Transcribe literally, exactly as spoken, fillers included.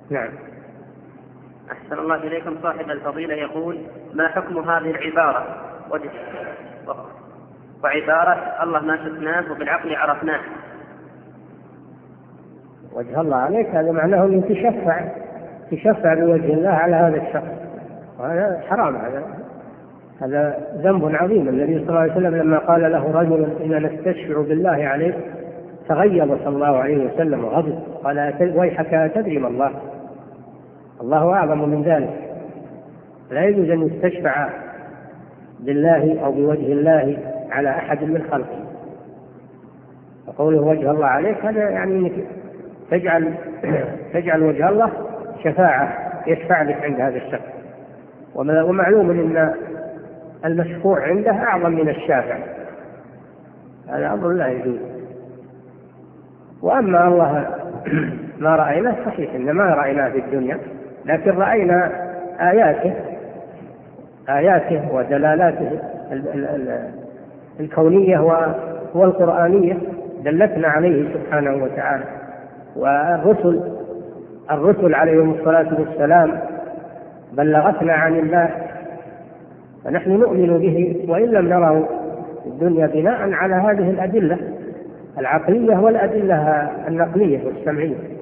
نعم. أحسن الله إليكم. صاحب الفضيلة يقول: ما حكم هذه العبارة وجه وعبارة الله ما شفناه وبالعقل عرفناه؟ وجه الله عليك هذا معناه أن تشفع تشفع بوجه الله على هذا الشخص، وهذا حرام. هذا هذا ذنب عظيم. النبي صلى الله عليه وسلم لما قال له رجل: إنا نستشفع بالله عليك، تغيظ صلى الله عليه وسلم وغضب، قال: ويحك أتدري ما الله؟ الله أعظم من ذلك. لا يجوز أن يستشفع بالله أو بوجه الله على أحد من خلقه. وقوله وجه الله عليك هذا يعني أنك تجعل تجعل وجه الله شفاعة، يشفع لك عند هذا الشخص. ومعلوم أن المشفوع عنده أعظم من الشافع، هذا أمر لا يجوز. وأما الله ما رأيناه صحيح إن ما رأيناه في الدنيا، لكن رأينا آياته آياته ودلالاته الكونية والقرآنية دلتنا عليه سبحانه وتعالى. والرسل الرسل عليهم الصلاة والسلام بلغتنا عن الله، فنحن نؤمن به وإن لم نره في الدنيا بناء على هذه الأدلة العقلية والأدلة النقلية والسمعية.